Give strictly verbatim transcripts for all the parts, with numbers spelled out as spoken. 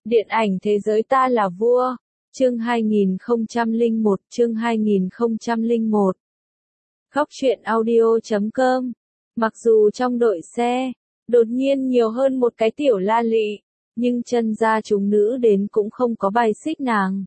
Điện ảnh Thế giới ta là vua, chương hai nghìn không trăm lẻ một, chương hai nghìn không trăm lẻ một. Góc truyện audio chấm com. Mặc dù trong đội xe, đột nhiên nhiều hơn một cái tiểu La Lị, nhưng chân gia chúng nữ đến cũng không có bài xích nàng.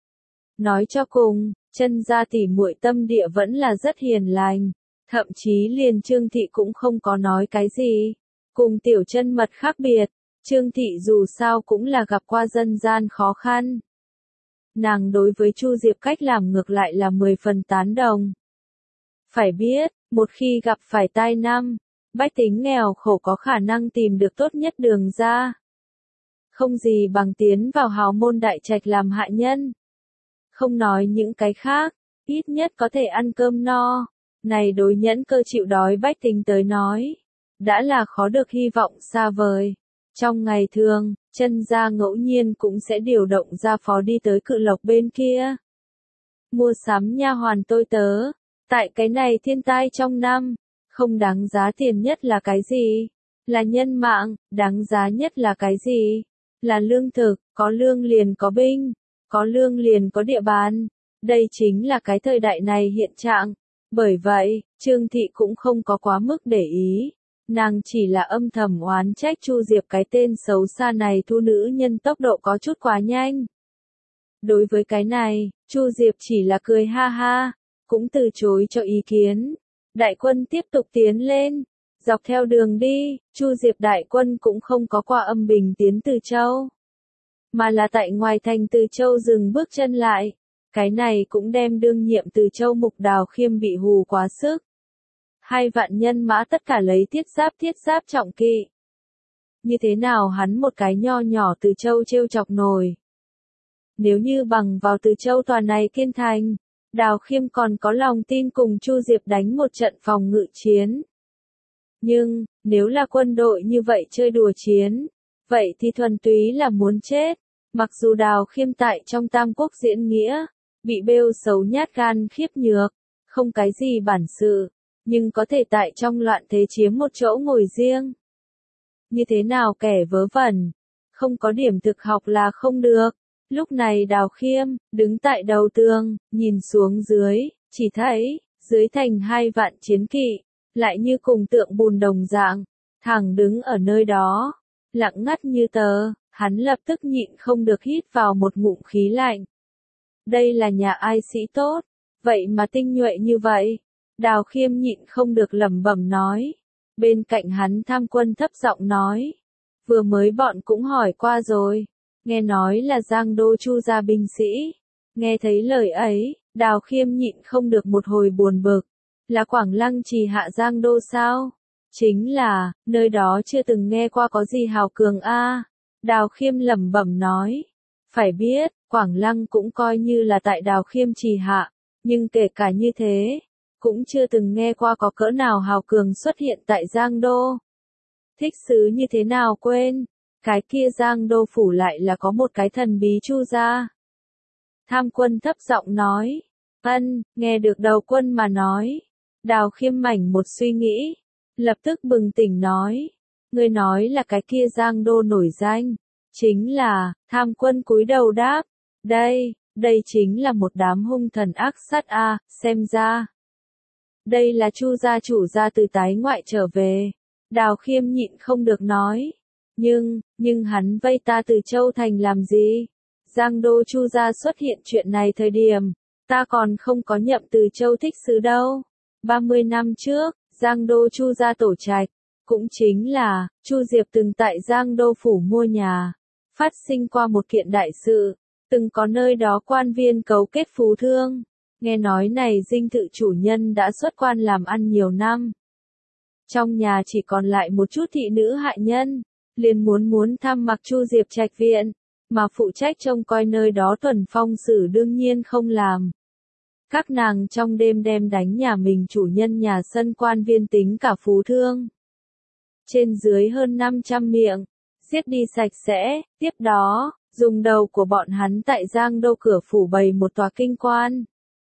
Nói cho cùng, chân gia tỷ muội tâm địa vẫn là rất hiền lành, thậm chí liền Trương Thị cũng không có nói cái gì. Cùng tiểu chân mật khác biệt, Trương Thị dù sao cũng là gặp qua dân gian khó khăn. Nàng đối với Chu Diệp cách làm ngược lại là mười phần tán đồng. Phải biết, một khi gặp phải tai năm, bách tính nghèo khổ có khả năng tìm được tốt nhất đường ra. Không gì bằng tiến vào hào môn đại trạch làm hạ nhân. Không nói những cái khác, ít nhất có thể ăn cơm no. Này đối nhẫn cơ chịu đói bách tính tới nói, đã là khó được hy vọng xa vời. Trong ngày thường, chân gia ngẫu nhiên cũng sẽ điều động gia phó đi tới Cự Lộc bên kia. Mua sắm nha hoàn tôi tớ, tại cái này thiên tai trong năm, không đáng giá tiền nhất là cái gì? Là nhân mạng, đáng giá nhất là cái gì? Là lương thực, có lương liền có binh, có lương liền có địa bàn. Đây chính là cái thời đại này hiện trạng. Bởi vậy, Trương Thị cũng không có quá mức để ý. Nàng chỉ là âm thầm oán trách Chu Diệp cái tên xấu xa này thu nữ nhân tốc độ có chút quá nhanh. Đối với cái này, Chu Diệp chỉ là cười ha ha, cũng từ chối cho ý kiến. Đại quân tiếp tục tiến lên, dọc theo đường đi, Chu Diệp đại quân cũng không có qua Âm Bình tiến Từ Châu, mà là tại ngoài thành Từ Châu dừng bước chân lại. Cái này cũng đem đương nhiệm Từ Châu Mục Đào Khiêm bị hù quá sức. Hai vạn nhân mã tất cả lấy thiết giáp thiết giáp trọng kỵ. Như thế nào hắn một cái nho nhỏ Từ Châu trêu chọc nổi. Nếu như bằng vào Từ Châu tòa này kiên thành, Đào Khiêm còn có lòng tin cùng Chu Diệp đánh một trận phòng ngự chiến. Nhưng, nếu là quân đội như vậy chơi đùa chiến, vậy thì thuần túy là muốn chết. Mặc dù Đào Khiêm tại trong Tam Quốc diễn nghĩa, bị bêu xấu nhát gan khiếp nhược, không cái gì bản sự, nhưng có thể tại trong loạn thế chiếm một chỗ ngồi riêng. Như thế nào kẻ vớ vẩn, không có điểm thực học là không được. Lúc này Đào Khiêm, đứng tại đầu tường, nhìn xuống dưới, chỉ thấy, dưới thành hai vạn chiến kỵ, lại như cùng tượng bùn đồng dạng, thẳng đứng ở nơi đó, lặng ngắt như tờ, hắn lập tức nhịn không được hít vào một ngụm khí lạnh. Đây là nhà ai sĩ tốt, vậy mà tinh nhuệ như vậy. Đào Khiêm nhịn không được lẩm bẩm nói. Bên cạnh hắn Tham Quân thấp giọng nói. Vừa mới bọn cũng hỏi qua rồi. Nghe nói là Giang Đô Chu gia binh sĩ. Nghe thấy lời ấy, Đào Khiêm nhịn không được một hồi buồn bực. Là Quảng Lăng Trì hạ Giang Đô sao? Chính là, nơi đó chưa từng nghe qua có gì hào cường a. Đào Khiêm lẩm bẩm nói. Phải biết, Quảng Lăng cũng coi như là tại Đào Khiêm Trì hạ. Nhưng kể cả như thế, cũng chưa từng nghe qua có cỡ nào hào cường xuất hiện tại Giang Đô. Thích sứ như thế nào quên, cái kia Giang Đô phủ lại là có một cái thần bí Chu gia. Tham Quân thấp giọng nói. Ân, nghe được đầu quân mà nói. Đào Khiêm mảnh một suy nghĩ, lập tức bừng tỉnh nói. Ngươi nói là cái kia Giang Đô nổi danh. Chính là, Tham Quân cúi đầu đáp. Đây, đây chính là một đám hung thần ác sát a, xem ra. Đây là Chu gia chủ gia từ tái ngoại trở về. Đào Khiêm nhịn không được nói. Nhưng, nhưng hắn vây ta Từ Châu thành làm gì? Giang Đô Chu gia xuất hiện chuyện này thời điểm, ta còn không có nhậm Từ Châu thích sứ đâu. ba mươi năm trước, Giang Đô Chu gia tổ trạch, cũng chính là, Chu Diệp từng tại Giang Đô phủ mua nhà, phát sinh qua một kiện đại sự, từng có nơi đó quan viên cấu kết phú thương. Nghe nói này dinh thự chủ nhân đã xuất quan làm ăn nhiều năm. Trong nhà chỉ còn lại một chút thị nữ hạ nhân, liền muốn muốn thăm mặc Chu Diệp trạch viện, mà phụ trách trông coi nơi đó Thuần Phong Sử đương nhiên không làm. Các nàng trong đêm đem đánh nhà mình chủ nhân nhà sân quan viên tính cả phú thương. Trên dưới hơn năm trăm miệng, giết đi sạch sẽ, tiếp đó, dùng đầu của bọn hắn tại Giang Đô cửa phủ bày một tòa kinh quan.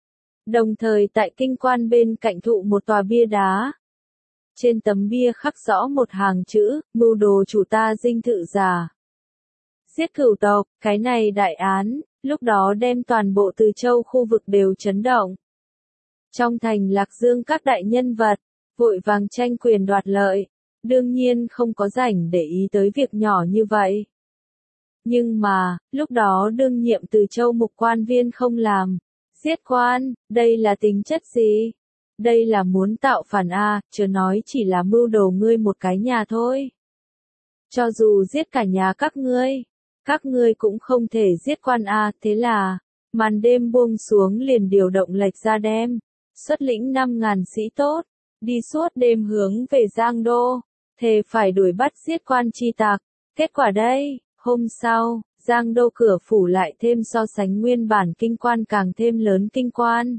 Đồng thời tại kinh quan bên cạnh thụ một tòa bia đá. Trên tấm bia khắc rõ một hàng chữ, mưu đồ chủ ta dinh thự già. giết cửu tộc, cái này đại án, lúc đó đem toàn bộ Từ Châu khu vực đều chấn động. Trong thành Lạc Dương các đại nhân vật, vội vàng tranh quyền đoạt lợi, đương nhiên không có rảnh để ý tới việc nhỏ như vậy. Nhưng mà, lúc đó đương nhiệm Từ Châu mục quan viên không làm. Giết quan, đây là tính chất gì? Đây là muốn tạo phản a, chớ nói chỉ là mưu đồ ngươi một cái nhà thôi. Cho dù giết cả nhà các ngươi, các ngươi cũng không thể giết quan a, thế là, màn đêm buông xuống liền điều động Lệch Gia đem, xuất lĩnh năm ngàn sĩ tốt, đi suốt đêm hướng về Giang Đô, thề phải đuổi bắt giết quan chi tặc. Kết quả đây, hôm sau, Giang Đô cửa phủ lại thêm so sánh nguyên bản kinh quan càng thêm lớn kinh quan.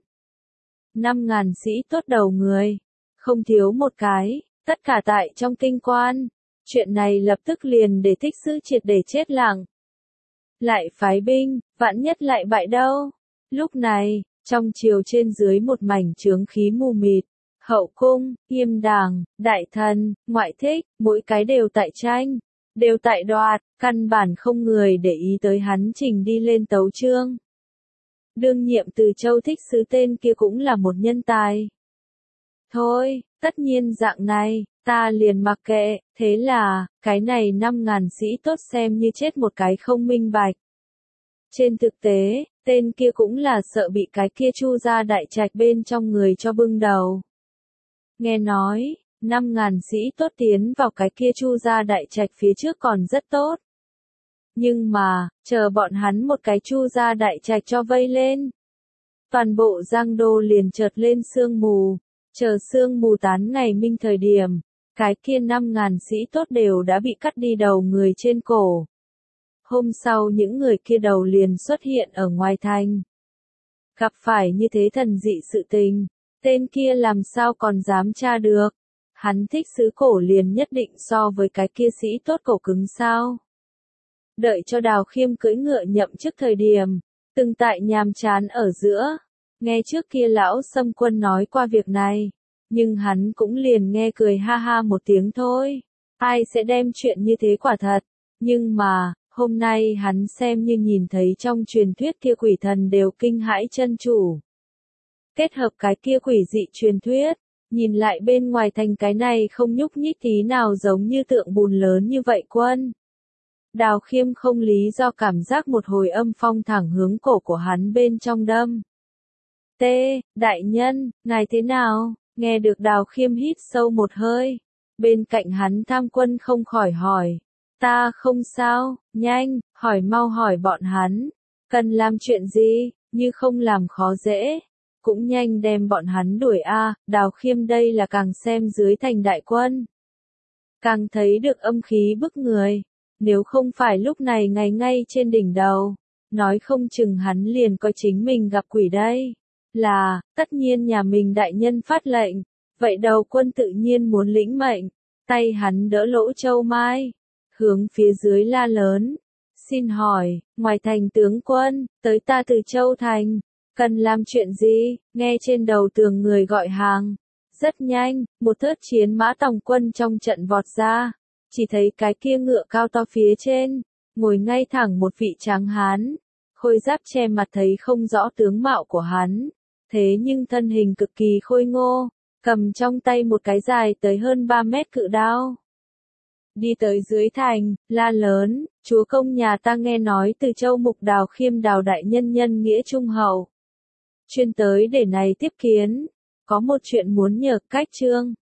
Năm ngàn sĩ tốt đầu người, không thiếu một cái, tất cả tại trong kinh quan. Chuyện này lập tức liền để Thích Sứ triệt để chết lặng. Lại phái binh, vạn nhất lại bại đâu. Lúc này, trong triều trên dưới một mảnh chướng khí mù mịt, hậu cung, yêm đàng, đại thần, ngoại thích, mỗi cái đều tại tranh, đều tại đoạt, căn bản không người để ý tới hắn trình đi lên tấu chương. Đương nhiệm Từ Châu Thích Sứ tên kia cũng là một nhân tài. Thôi, tất nhiên dạng này, ta liền mặc kệ, thế là, cái này năm ngàn sĩ tốt xem như chết một cái không minh bạch. Trên thực tế, tên kia cũng là sợ bị cái kia Chu gia đại trạch bên trong người cho bưng đầu. Nghe nói, năm ngàn sĩ tốt tiến vào cái kia Chu gia đại trạch phía trước còn rất tốt. Nhưng mà, chờ bọn hắn một cái Chu gia đại trạch cho vây lên. Toàn bộ Giang Đô liền chợt lên sương mù, chờ sương mù tán ngày minh thời điểm, cái kia năm ngàn sĩ tốt đều đã bị cắt đi đầu người trên cổ. Hôm sau những người kia đầu liền xuất hiện ở ngoài thành. Gặp phải như thế thần dị sự tình, tên kia làm sao còn dám tra được. Hắn Thích Sứ cổ liền nhất định so với cái kia sĩ tốt cổ cứng sao. Đợi cho Đào Khiêm cưỡi ngựa nhậm chức thời điểm, từng tại nhàm chán ở giữa, nghe trước kia lão Xâm Quân nói qua việc này, nhưng hắn cũng liền nghe cười ha ha một tiếng thôi, ai sẽ đem chuyện như thế quả thật, nhưng mà, hôm nay hắn xem như nhìn thấy trong truyền thuyết kia quỷ thần đều kinh hãi chân chủ. Kết hợp cái kia quỷ dị truyền thuyết, nhìn lại bên ngoài thành cái này không nhúc nhích tí nào giống như tượng bùn lớn như vậy quân. Đào Khiêm không lý do cảm giác một hồi âm phong thẳng hướng cổ của hắn bên trong đâm. T, đại nhân, ngài thế nào? Nghe được Đào Khiêm hít sâu một hơi. Bên cạnh hắn Tham Quân không khỏi hỏi. Ta không sao, nhanh, hỏi mau hỏi bọn hắn. Cần làm chuyện gì, như không làm khó dễ. Cũng nhanh đem bọn hắn đuổi a. Đào Khiêm đây là càng xem dưới thành đại quân. Càng thấy được âm khí bức người. Nếu không phải lúc này ngày ngay trên đỉnh đầu, nói không chừng hắn liền coi chính mình gặp quỷ đây. Là, tất nhiên nhà mình đại nhân phát lệnh, vậy đầu quân tự nhiên muốn lĩnh mệnh, tay hắn đỡ lỗ châu mai, hướng phía dưới la lớn. Xin hỏi, ngoài thành tướng quân, tới ta Từ Châu thành, cần làm chuyện gì? Nghe trên đầu tường người gọi hàng. Rất nhanh, một thớt chiến mã tòng quân trong trận vọt ra. Chỉ thấy cái kia ngựa cao to phía trên, ngồi ngay thẳng một vị tráng hán, khôi giáp che mặt thấy không rõ tướng mạo của hắn, thế nhưng thân hình cực kỳ khôi ngô, cầm trong tay một cái dài tới hơn ba mét cự đao. Đi tới dưới thành, la lớn, chúa công nhà ta nghe nói Từ Châu mục Đào Khiêm Đào đại nhân nhân nghĩa trung hậu. Chuyên tới để này tiếp kiến, có một chuyện muốn nhờ cách trương.